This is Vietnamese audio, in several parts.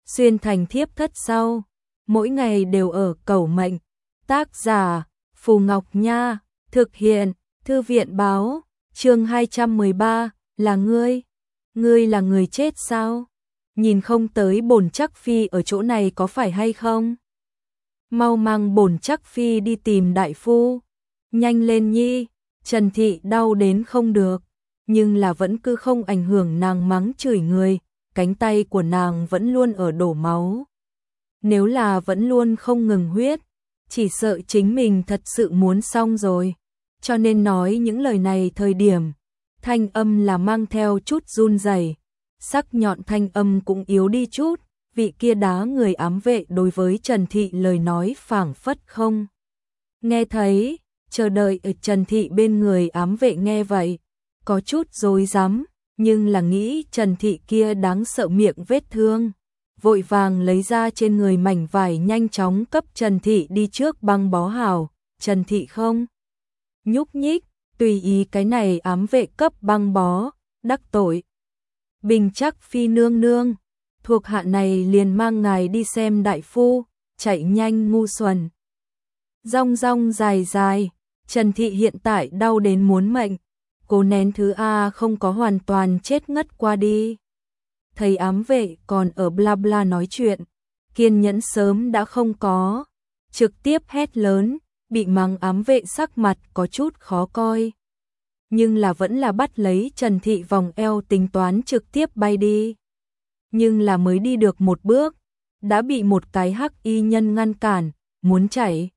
xuyên thành thiếp thất sau, mỗi ngày đều ở cầu mệnh. Tác giả Phù Ngọc Nha, thực hiện Thư viện báo. Chương 213, là ngươi? Ngươi là người chết sao? Nhìn không tới bổn Trắc Phi ở chỗ này có phải hay không? Mau mang bổn Trắc Phi đi tìm đại phu. Nhanh lên nhi. Trần Thị đau đến không được, nhưng là vẫn cứ không ảnh hưởng nàng mắng chửi người, cánh tay của nàng vẫn luôn ở đổ máu. Nếu là vẫn luôn không ngừng huyết, chỉ sợ chính mình thật sự muốn xong rồi. Cho nên nói những lời này thời điểm, thanh âm là mang theo chút run rẩy, sắc nhọn thanh âm cũng yếu đi chút, vị kia đá người ám vệ đối với Trần Thị lời nói phảng phất không nghe thấy, chờ đợi ở Trần Thị bên người ám vệ nghe vậy, có chút rối rắm, nhưng là nghĩ Trần Thị kia đáng sợ miệng vết thương, vội vàng lấy ra trên người mảnh vải nhanh chóng cấp Trần Thị đi trước băng bó hào. Trần Thị không nhúc nhích, tùy ý cái này ám vệ cấp băng bó, đắc tội. Bình Trắc Phi nương nương, thuộc hạ này liền mang ngài đi xem đại phu, chạy nhanh ngu xuẩn. Rong rong dài dài, Trần Thị hiện tại đau đến muốn mệnh, cố nén thứ A không có hoàn toàn chết ngất qua đi. Thầy ám vệ còn ở bla bla nói chuyện, kiên nhẫn sớm đã không có, trực tiếp hét lớn, bị mắng ám vệ sắc mặt có chút khó coi. Nhưng là vẫn là bắt lấy Trần Thị vòng eo tính toán trực tiếp bay đi. Nhưng là mới đi được một bước, đã bị một cái hắc y nhân ngăn cản, muốn chạy.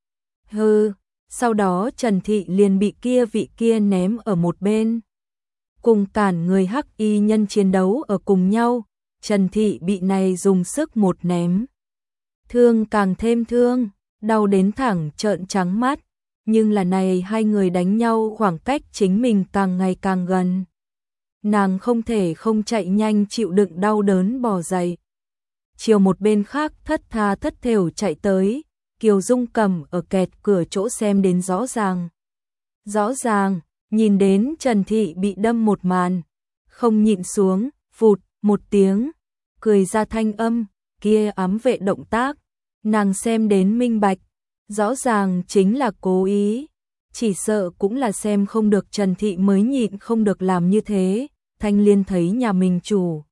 Hừ, sau đó Trần Thị liền bị vị kia ném ở một bên. Cùng cản người hắc y nhân chiến đấu ở cùng nhau, Trần Thị bị này dùng sức một ném. Thương càng thêm thương, đau đến thẳng trợn trắng mắt, nhưng là này hai người đánh nhau khoảng cách chính mình càng ngày càng gần. Nàng không thể không chạy nhanh chịu đựng đau đớn bò dậy. Chiều một bên khác thất tha thất thểu chạy tới, Kiều Dung cầm ở kẹt cửa chỗ xem đến rõ ràng. Rõ ràng, nhìn đến Trần Thị bị đâm một màn, không nhịn xuống, phụt một tiếng, cười ra thanh âm, kia ám vệ động tác, nàng xem đến minh bạch, rõ ràng chính là cố ý, chỉ sợ cũng là xem không được Trần Thị mới nhịn không được làm như thế. Thanh Liên thấy nhà mình chủ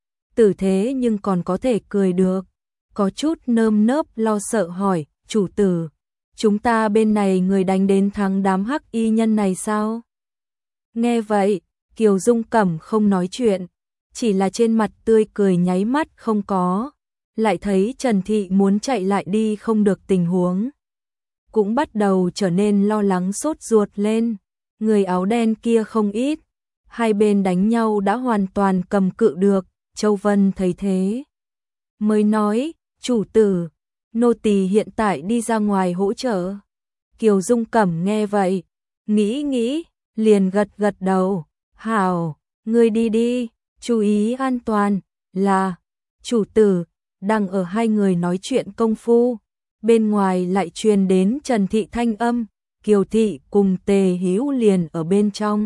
tử thế nhưng còn có thể cười được, có chút nơm nớp lo sợ hỏi, chủ tử, chúng ta bên này người đánh đến thắng đám hắc y nhân này sao? Nghe vậy, Kiều Dung Cẩm không nói chuyện, chỉ là trên mặt tươi cười nháy mắt không có, lại thấy Trần Thị muốn chạy lại đi không được tình huống. Cũng bắt đầu trở nên lo lắng sốt ruột lên, người áo đen kia không ít, hai bên đánh nhau đã hoàn toàn cầm cự được, Châu Vân thấy thế. Mới nói, chủ tử, nô tỳ hiện tại đi ra ngoài hỗ trợ. Kiều Dung Cẩm nghe vậy, nghĩ, liền gật gật đầu, hảo, ngươi đi đi, chú ý an toàn, là, chủ tử, đang ở hai người nói chuyện công phu, bên ngoài lại truyền đến Trần Thị thanh âm, Kiều Thị cùng Tề Hữu liền ở bên trong.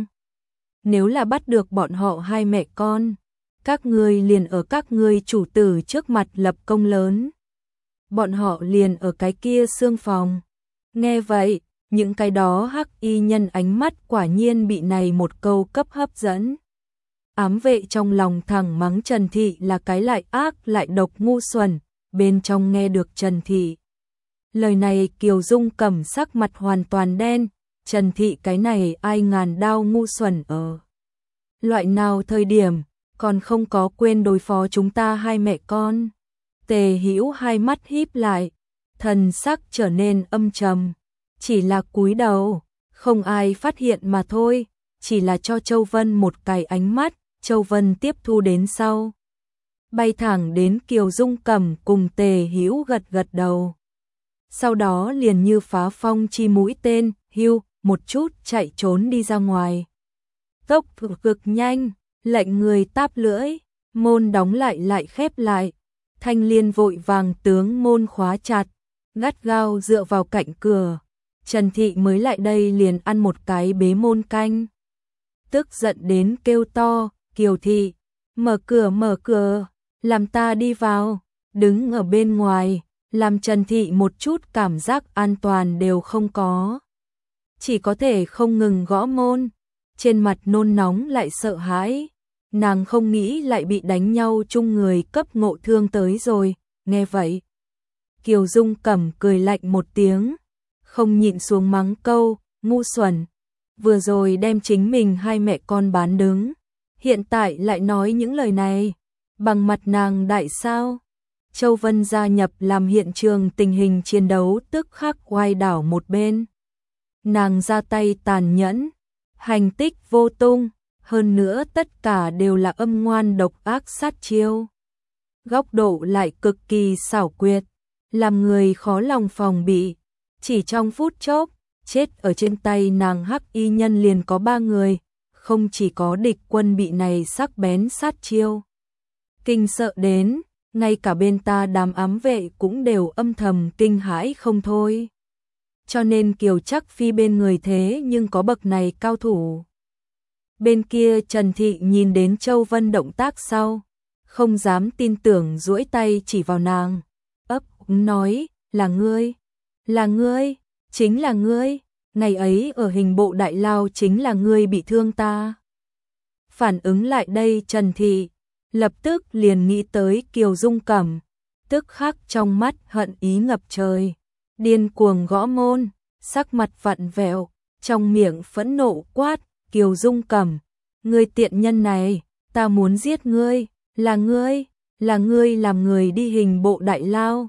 Nếu là bắt được bọn họ hai mẹ con, các ngươi liền ở các ngươi chủ tử trước mặt lập công lớn. Bọn họ liền ở cái kia xương phòng. Nghe vậy, những cái đó hắc y nhân ánh mắt quả nhiên bị này một câu cấp hấp dẫn. Ám vệ trong lòng thẳng mắng Trần Thị là cái lại ác lại độc ngu xuẩn, bên trong nghe được Trần Thị. Lời này Kiều Dung Cẩm sắc mặt hoàn toàn đen, Trần Thị cái này ai ngàn đao ngu xuẩn ở. Loại nào thời điểm, còn không có quên đối phó chúng ta hai mẹ con. Tề Hữu hai mắt híp lại, thần sắc trở nên âm trầm, chỉ là cúi đầu, không ai phát hiện mà thôi, chỉ là cho Châu Vân một cái ánh mắt, Châu Vân tiếp thu đến sau. Bay thẳng đến Kiều Dung Cẩm cùng Tề Hữu gật gật đầu. Sau đó liền như phá phong chi mũi tên, hưu, một chút chạy trốn đi ra ngoài. Tốc cực nhanh, lệnh người táp lưỡi, môn đóng lại khép lại. Thanh Liên vội vàng tướng môn khóa chặt, gắt gao dựa vào cạnh cửa. Trần Thị mới lại đây liền ăn một cái bế môn canh. Tức giận đến kêu to, Kiều Thị, mở cửa, làm ta đi vào. đứng ở bên ngoài, làm Trần Thị một chút cảm giác an toàn đều không có. Chỉ có thể không ngừng gõ môn, trên mặt nôn nóng lại sợ hãi. Nàng không nghĩ lại bị đánh nhau chung người cấp ngộ thương tới rồi, nghe vậy. Kiều Dung Cẩm cười lạnh một tiếng, không nhịn xuống mắng câu, ngu xuẩn. Vừa rồi đem chính mình hai mẹ con bán đứng, hiện tại lại nói những lời này, bằng mặt nàng đại sao? Châu Vân gia nhập làm hiện trường tình hình chiến đấu tức khắc oai đảo một bên. Nàng ra tay tàn nhẫn, hành tích vô tung, hơn nữa tất cả đều là âm ngoan độc ác sát chiêu. Góc độ lại cực kỳ xảo quyệt, làm người khó lòng phòng bị. Chỉ trong phút chốc, chết ở trên tay nàng hắc y nhân liền có 3 người, không chỉ có địch quân bị này sắc bén sát chiêu kinh sợ đến, ngay cả bên ta đám ám vệ cũng đều âm thầm kinh hãi không thôi. Cho nên Kiều Trắc Phi bên người thế nhưng có bậc này cao thủ. Bên kia Trần Thị nhìn đến Châu Vân động tác sau, không dám tin tưởng duỗi tay chỉ vào nàng, ấp úng nói, là ngươi, chính là ngươi, ngày ấy ở hình bộ đại lao chính là ngươi bị thương ta. Phản ứng lại đây Trần Thị, lập tức liền nghĩ tới Kiều Dung Cẩm, tức khắc trong mắt hận ý ngập trời, điên cuồng gõ môn, sắc mặt vặn vẹo, trong miệng phẫn nộ quát, Kiều Dung Cẩm, ngươi tiện nhân này, ta muốn giết ngươi, là ngươi làm người đi hình bộ đại lao.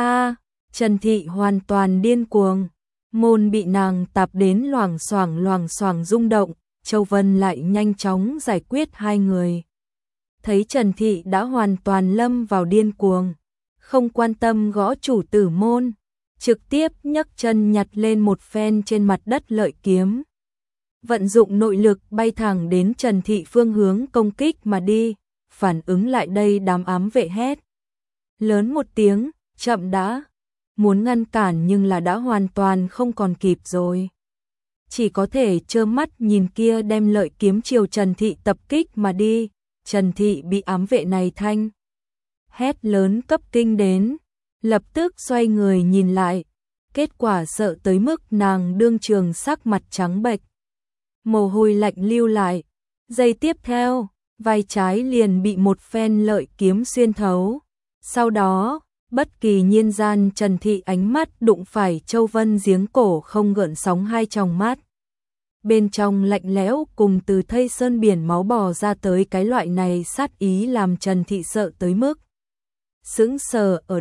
Trần Thị hoàn toàn điên cuồng, môn bị nàng tạp đến loảng xoảng rung động, Châu Vân lại nhanh chóng giải quyết hai người. Thấy Trần Thị đã hoàn toàn lâm vào điên cuồng, không quan tâm gõ chủ tử môn, trực tiếp nhấc chân nhặt lên một phen trên mặt đất lợi kiếm. Vận dụng nội lực bay thẳng đến Trần Thị phương hướng công kích mà đi, phản ứng lại đây đám ám vệ hét lớn một tiếng, chậm đã, muốn ngăn cản nhưng là đã hoàn toàn không còn kịp rồi. Chỉ có thể trơ mắt nhìn kia đem lợi kiếm chiều Trần Thị tập kích mà đi, Trần Thị bị ám vệ này thanh hét lớn cấp kinh đến, lập tức xoay người nhìn lại, kết quả sợ tới mức nàng đương trường sắc mặt trắng bệch, mồ hôi lạnh lưu lại, giây tiếp theo, vai trái liền bị một phen lợi kiếm xuyên thấu. Sau đó, bất kỳ nhiên gian Trần Thị ánh mắt đụng phải Châu Vân giếng cổ không gợn sóng hai tròng mắt. Bên trong lạnh lẽo cùng từ thây sơn biển máu bò ra tới cái loại này sát ý làm Trần Thị sợ tới mức sững sờ ở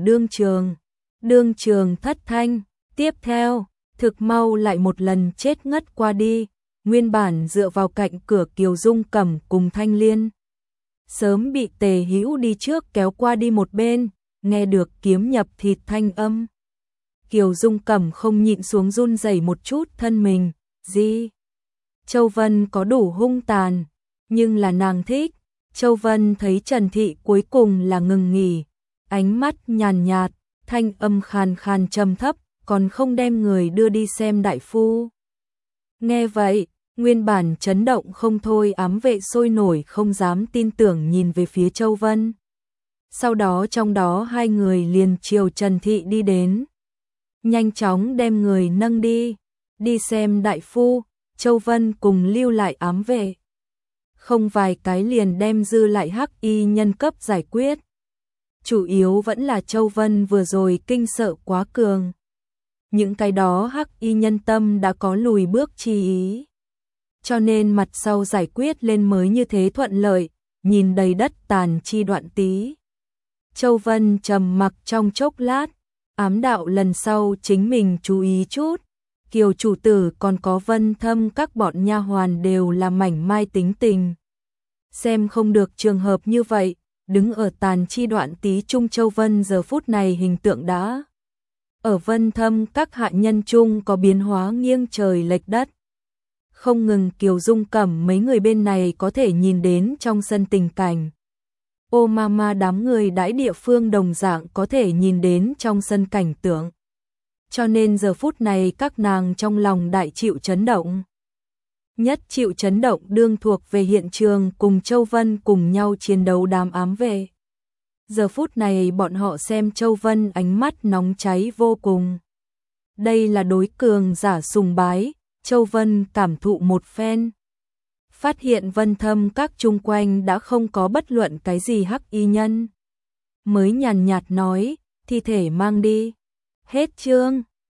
đương trường thất thanh, tiếp theo, thực mau lại một lần chết ngất qua đi, nguyên bản dựa vào cạnh cửa Kiều Dung Cẩm cùng Thanh Liên. Sớm bị Tề Hữu đi trước kéo qua đi một bên, nghe được kiếm nhập thịt thanh âm. Kiều Dung Cẩm không nhịn xuống run rẩy một chút thân mình, gì? Châu Vân có đủ hung tàn, nhưng là nàng thích. Châu Vân thấy Trần Thị cuối cùng là ngừng nghỉ, ánh mắt nhàn nhạt, thanh âm khàn khàn trầm thấp, còn không đem người đưa đi xem đại phu. Nghe vậy, nguyên bản chấn động không thôi ám vệ sôi nổi không dám tin tưởng nhìn về phía Châu Vân. Sau đó trong đó hai người liền chiều Trần Thị đi đến. Nhanh chóng đem người nâng đi xem đại phu, Châu Vân cùng lưu lại ám vệ. Không vài cái liền đem dư lại hắc y nhân cấp giải quyết. Chủ yếu vẫn là Châu Vân vừa rồi kinh sợ quá cường. Những cái đó hắc y nhân tâm đã có lùi bước chi ý. Cho nên mặt sau giải quyết lên mới như thế thuận lợi, nhìn đầy đất tàn chi đoạn tí. Châu Vân trầm mặc trong chốc lát, ám đạo lần sau chính mình chú ý chút. Kiều chủ tử còn có Vân Thâm các bọn nha hoàn đều là mảnh mai tính tình. Xem không được trường hợp như vậy, đứng ở tàn chi đoạn tí Trung Châu Vân giờ phút này hình tượng đã. Ở Vân Thâm các hạ nhân chung có biến hóa nghiêng trời lệch đất. Không ngừng Kiều Dung Cẩm mấy người bên này có thể nhìn đến trong sân tình cảnh. Ô mama đám người đãi địa phương đồng dạng có thể nhìn đến trong sân cảnh tượng. Cho nên giờ phút này các nàng trong lòng đại chịu chấn động. Nhất chịu chấn động đương thuộc về hiện trường cùng Châu Vân cùng nhau chiến đấu đám ám vệ. Giờ phút này bọn họ xem Châu Vân ánh mắt nóng cháy vô cùng. Đây là đối cường giả sùng bái, Châu Vân cảm thụ một phen. Phát hiện Vân Thâm các chung quanh đã không có bất luận cái gì hắc y nhân. Mới nhàn nhạt nói, thi thể mang đi. Hết chương.